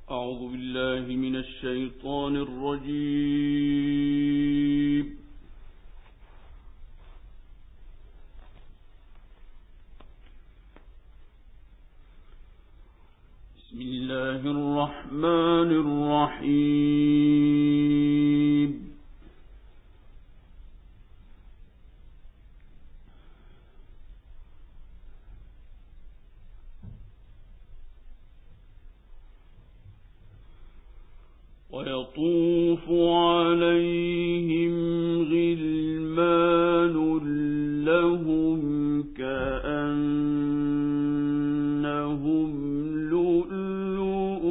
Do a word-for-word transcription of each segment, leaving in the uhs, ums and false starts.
أعوذ بالله من الشيطان الرجيم. بسم الله الرحمن الرحيم. ويطوف عليهم غلمان لهم كأنهم لؤلؤ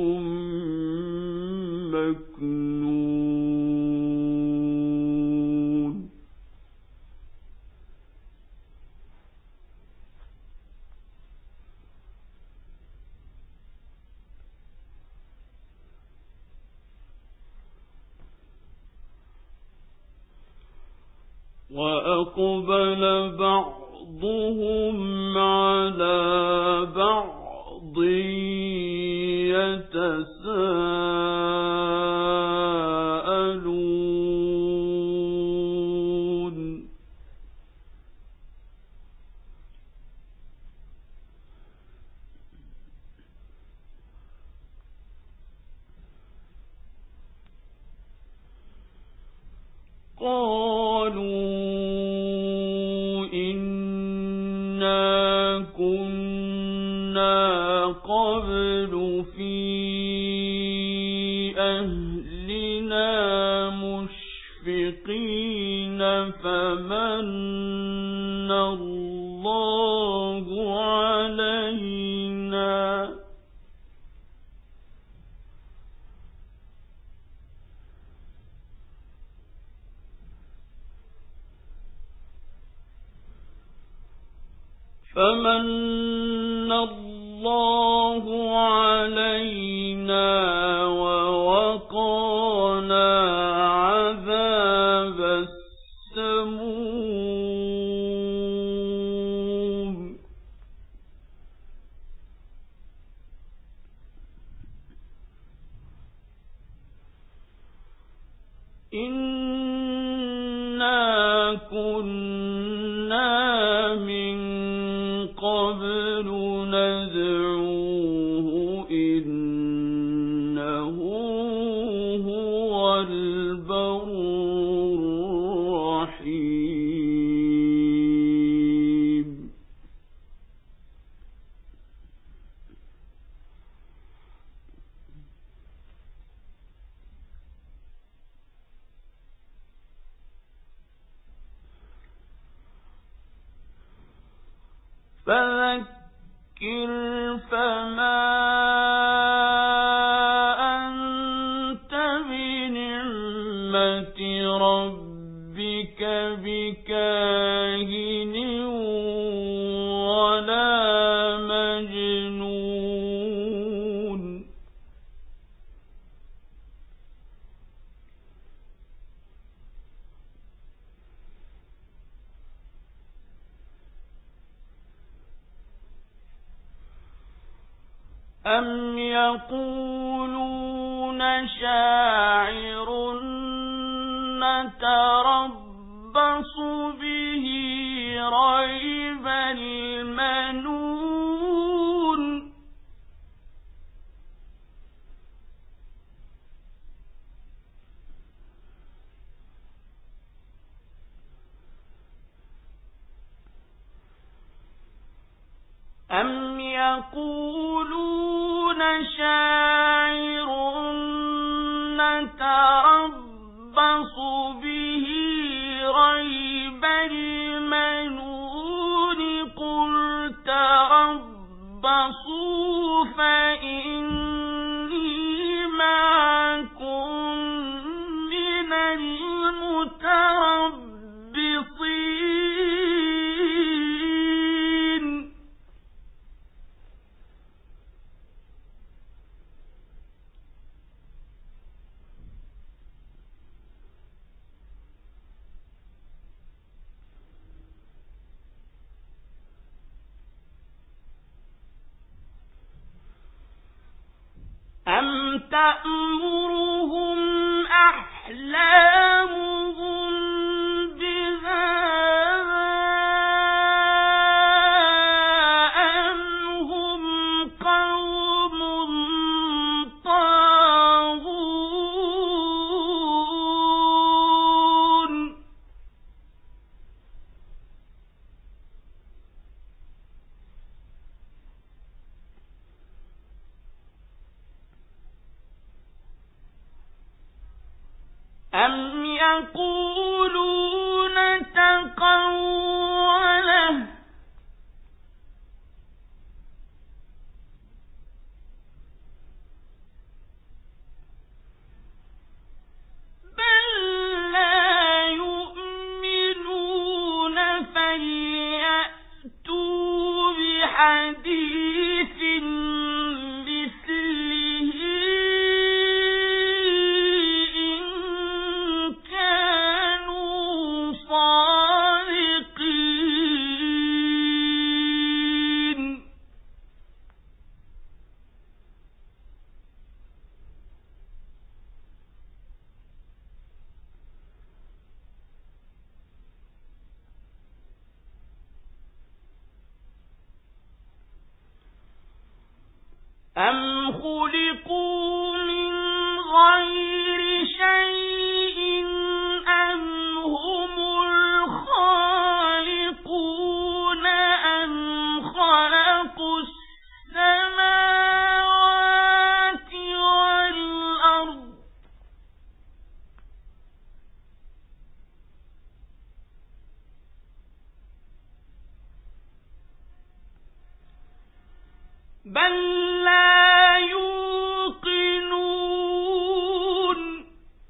مكنون. وأقبل بعضهم على بعض يتساءلون. قالوا إنا كنا قبل في أهلنا مشفقين فمن الله علينا فمن الله علينا ووقانا عذاب السموم. إنا كنا من قبل ندعوه إنه هو البر الرحيم. فذكر فما أنت بنعمة ربك بكاهن ولا مجنون. أم يقولون شاعر نتربص به ريب المنون. أم يقولون شاعر نتربص به ريب المنون قل تربصوا فإني معكم من المتربصين. تأمرهم أحلامهم بهذا أم هم قوم طاغون أم يقولون تقوله بل لا يؤمنون فليأتوا بحديث مثله إن كانوا صادقين أم خلقوا من غير شيء أم هم الخالقون أم خلقوا السماوات والأرض بل لا يوقنون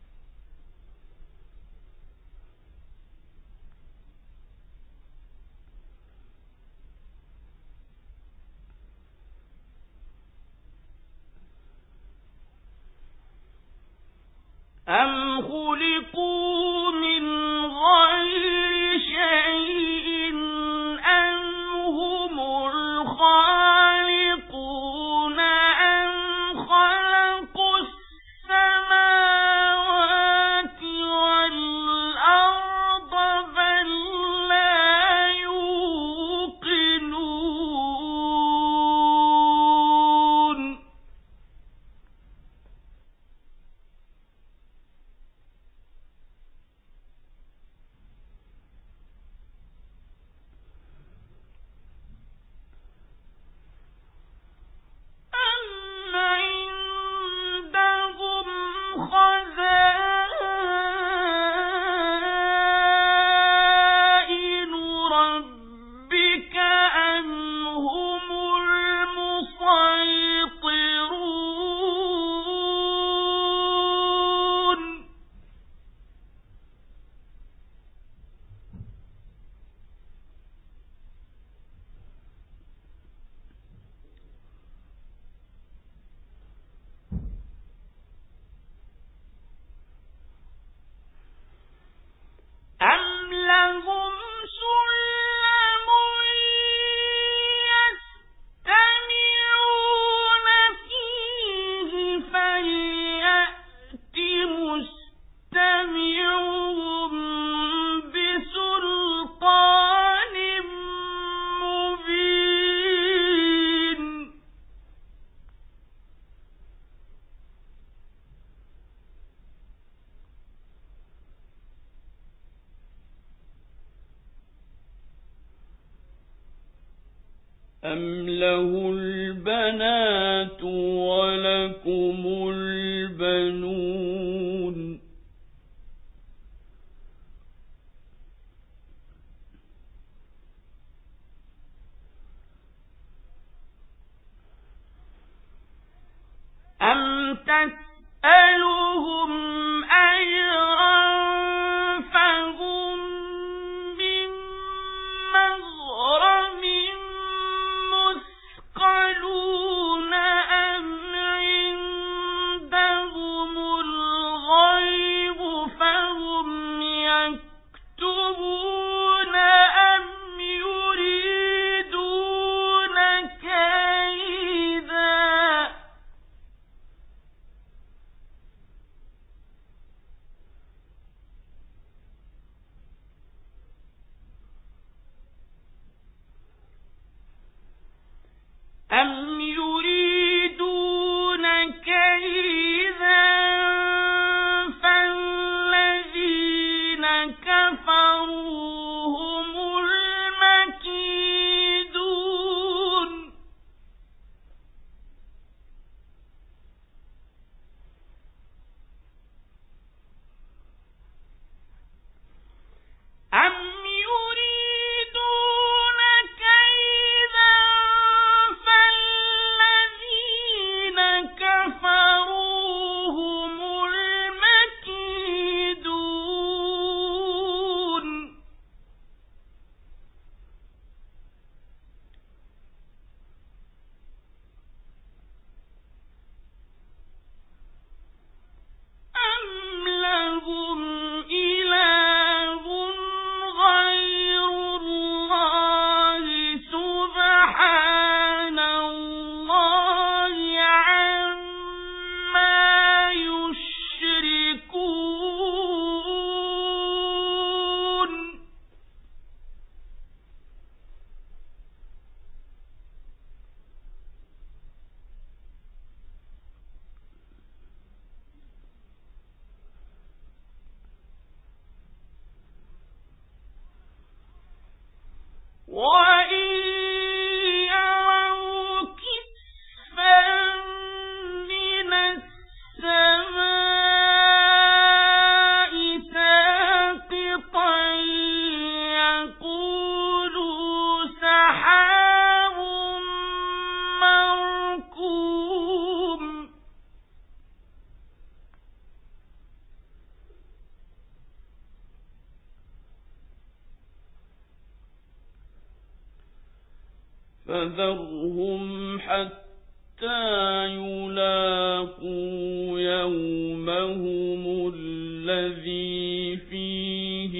أم خلقوا من غير شيء أم هم الخالقون أم خلقوا السماوات والأرض بل لا يوقنون أم عندهم خزائن ربك أم هم المسيطرون أم لهم سلم يستمعون فيه فليأت مستمعهم بسلطان مبين أم له البنات ولكم البنون أم تسألهم أجرا فهم من مغرم مثقلون أم عندهم الغيب فهم يكتبون أم يريدون كيدا فذرهم حتى يلاقوا يومهم الذي فيه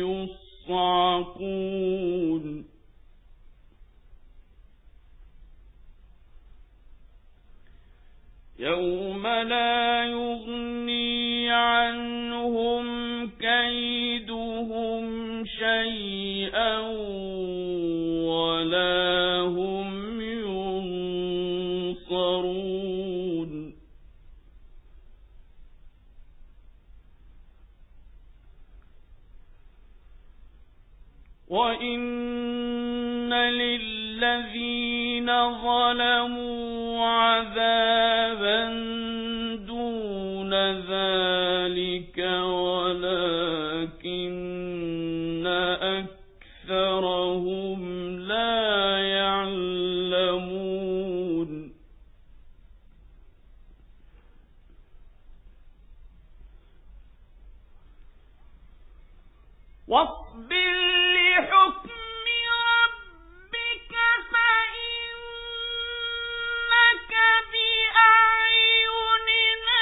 يصعقون يوم لا يغني عنهم كيدهم شيئا ولا هم ينصرون وإن للذين ظلموا عذابا دون ذلك ولكن أكثرهم لا يعلمون واصبر لحكم ربك فإنك بأعيننا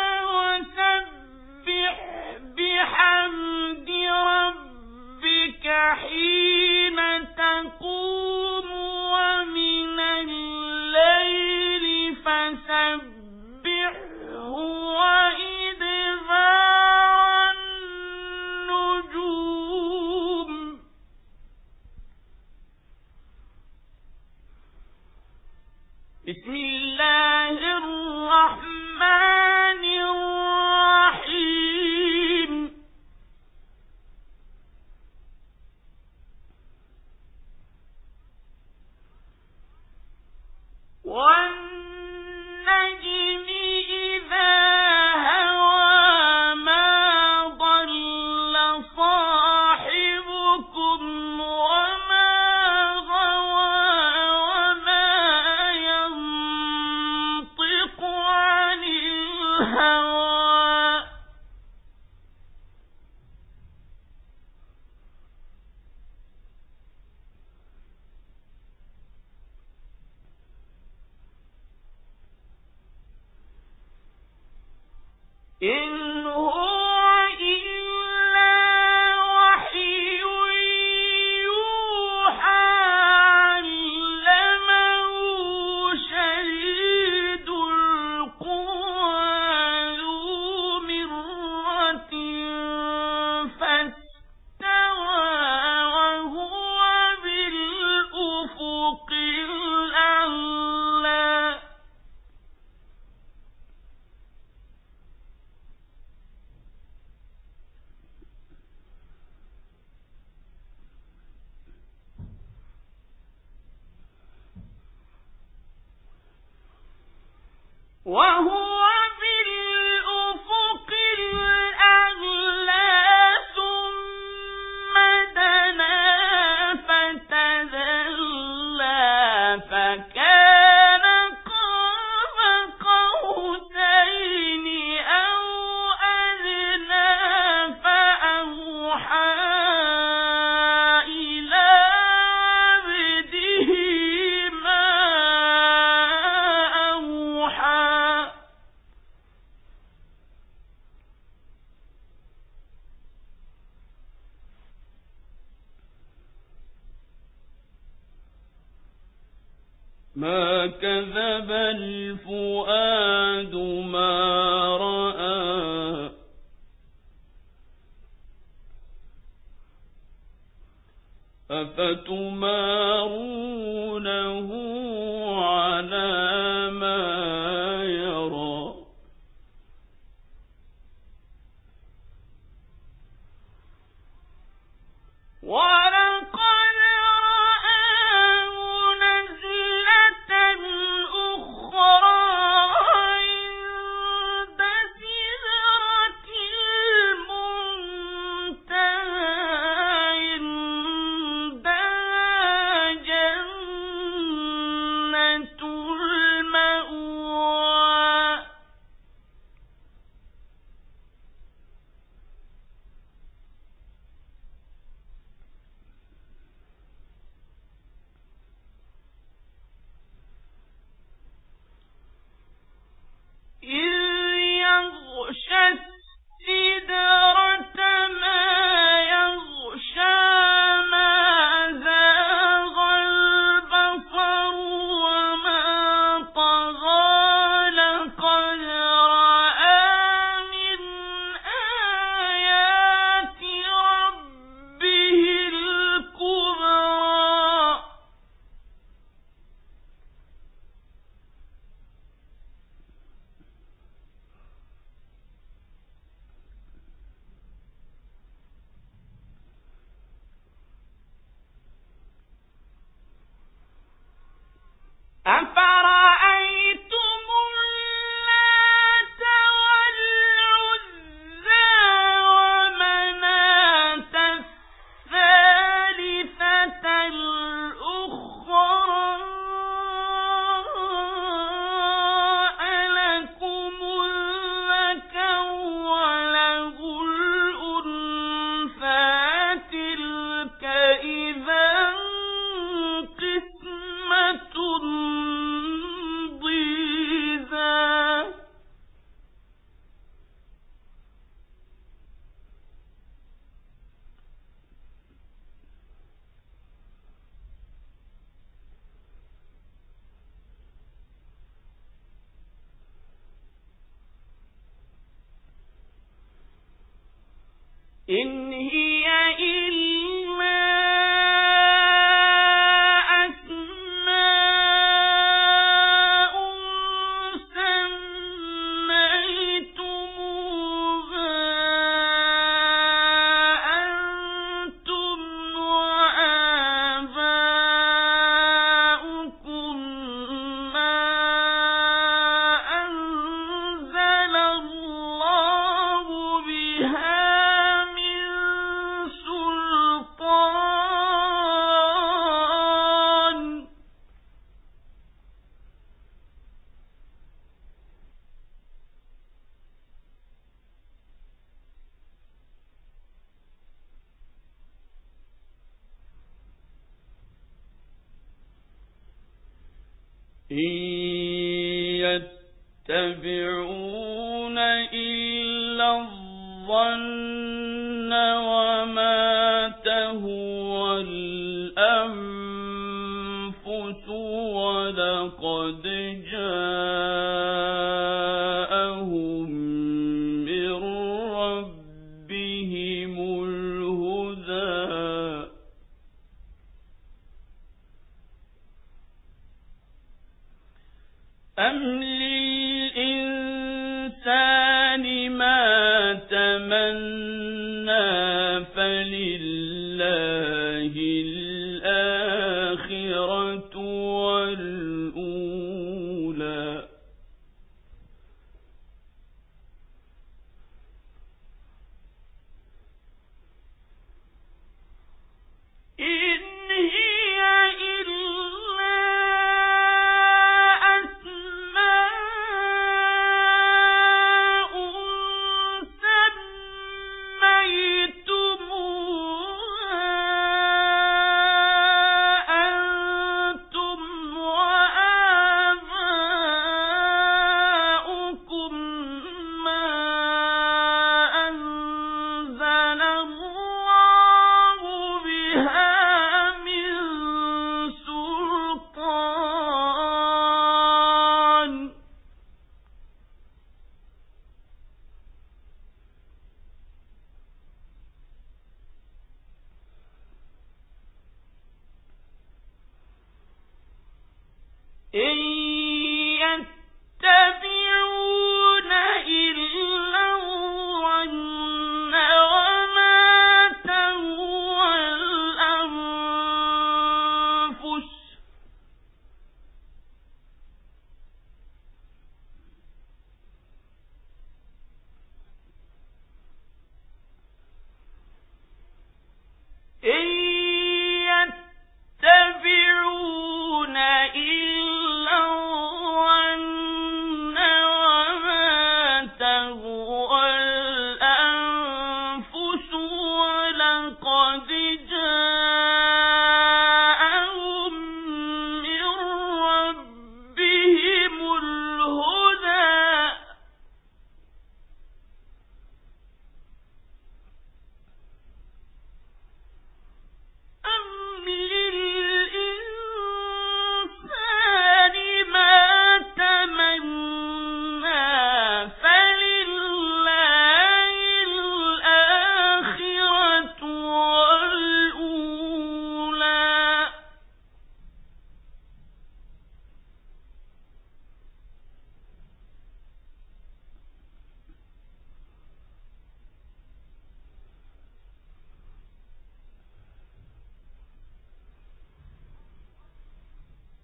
وسبح بحمد ربك حين تقوم ومن الليل فسبحه وإدبار النجوم بسم الله الرحمن الرحيم والنجم إذا هوى ما ضل صاحبكم وما غوى وما ينطق عن الهوى إن هو إلا وحي يوحى علمه شديد القوى ذو مرة فاستوى وهو بالأفق الأعلى وهو بالأفق الأعلى ثم دنا فتدلى فكان قاب قوسين أو أدنى فأوحى إلى عبده ما أوحى ما كذب الفؤاد ما رأى أفتمارونه على ما يرى ولقد رآه نزلة أخرى عند سدرة المنتهى عندها جنة أفرأيتم اللات والعزى ومناة الثالثة الأخرى ألكم الذكر وله الأنثى تلك إذا قسمة ضيزى إن هي إلا أسماء سميتموها أنتم وآباؤكم ما أنزل الله بها إن يتبعون إلا الظن وما تهوى الأنفس ولقد جاءهم من ربهم الهدى أم للإنسان ما تمنى فلله الآخرة والأولى إن هي إلا أسماء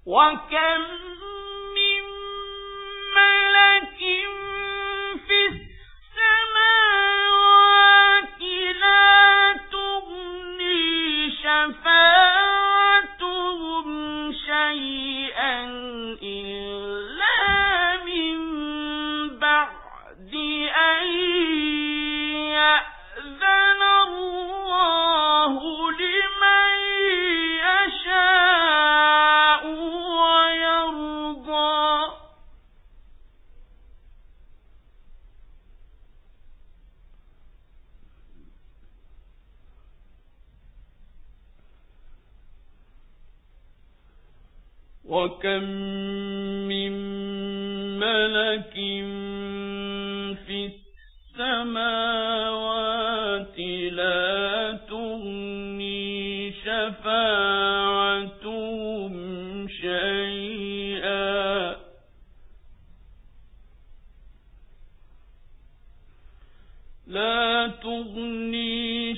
وكم من ملك في السماوات لا تغني شفاعتهم شيئا إلا من بعد أن يأذن الله لمن يشاء ويرضى. وكم من ملك في السماوات لا تغني شفاعتهم شيئا لا تغني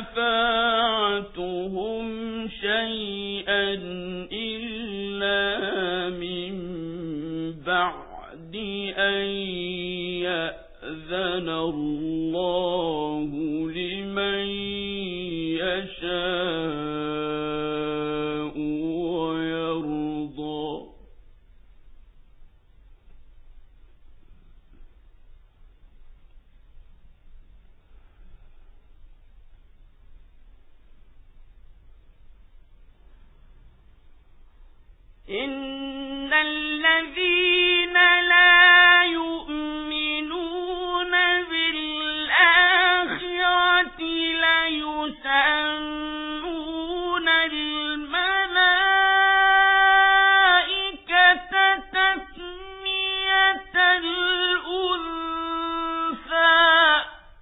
شفاعتهم شيئا إلا من بعد أن يأذن الله لمن يشاء ويرضى. إن الذين لا يؤمنون بالآخرة ليسمون الملائكة تسمية الأنثى.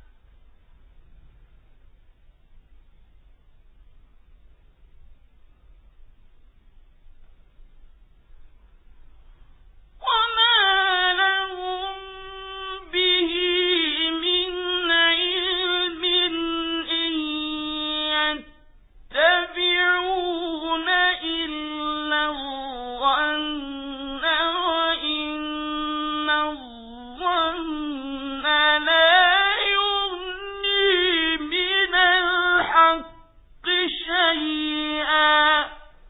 وما لهم به من علم إن يتبعون إلا الظن وإن الظن لا يغني من الحق شيئا.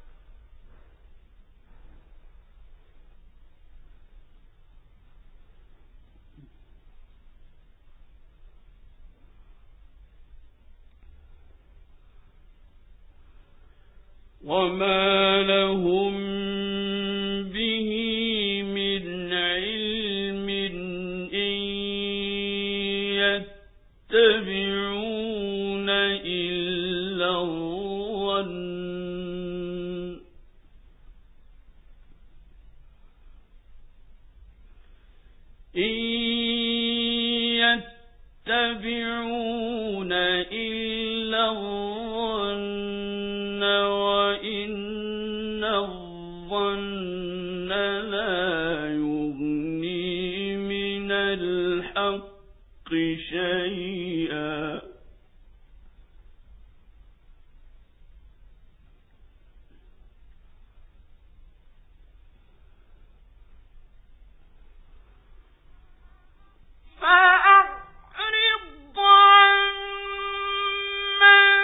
وما لهم به من علم إن يتبعون إلا الظن إن يتبعون إلا الظن وإن الظن لا يغني من الحق شيئا. فأعرض عمن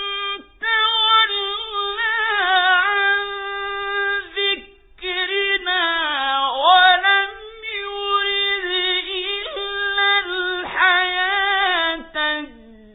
تولى عن ذكرنا ولم يرد إلا الحياة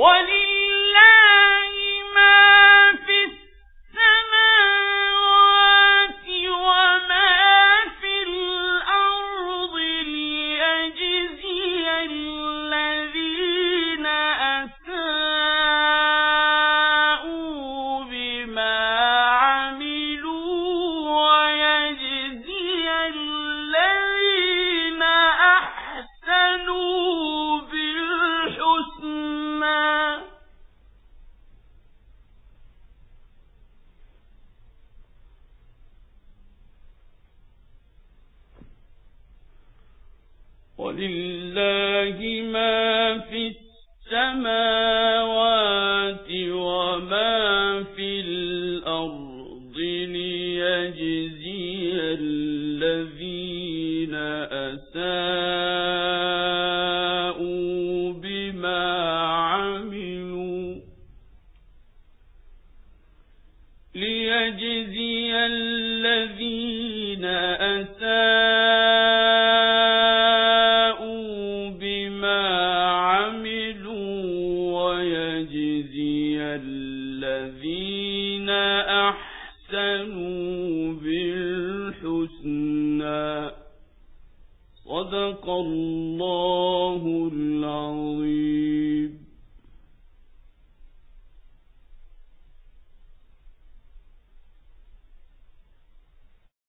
ولله ما في السماوات وما في الأرض ليجزي الذين أساءوا بما عملوا ويجزي الذين أحسنوا بالحسنى. ولله ما في السماوات وما في الأرض ليجزي الذين أساءوا بما عملوا ليجزي الذين أساءوا بما عملوا ويجزي الذين أحسنوا بالحسنى. صدق الله العظيم.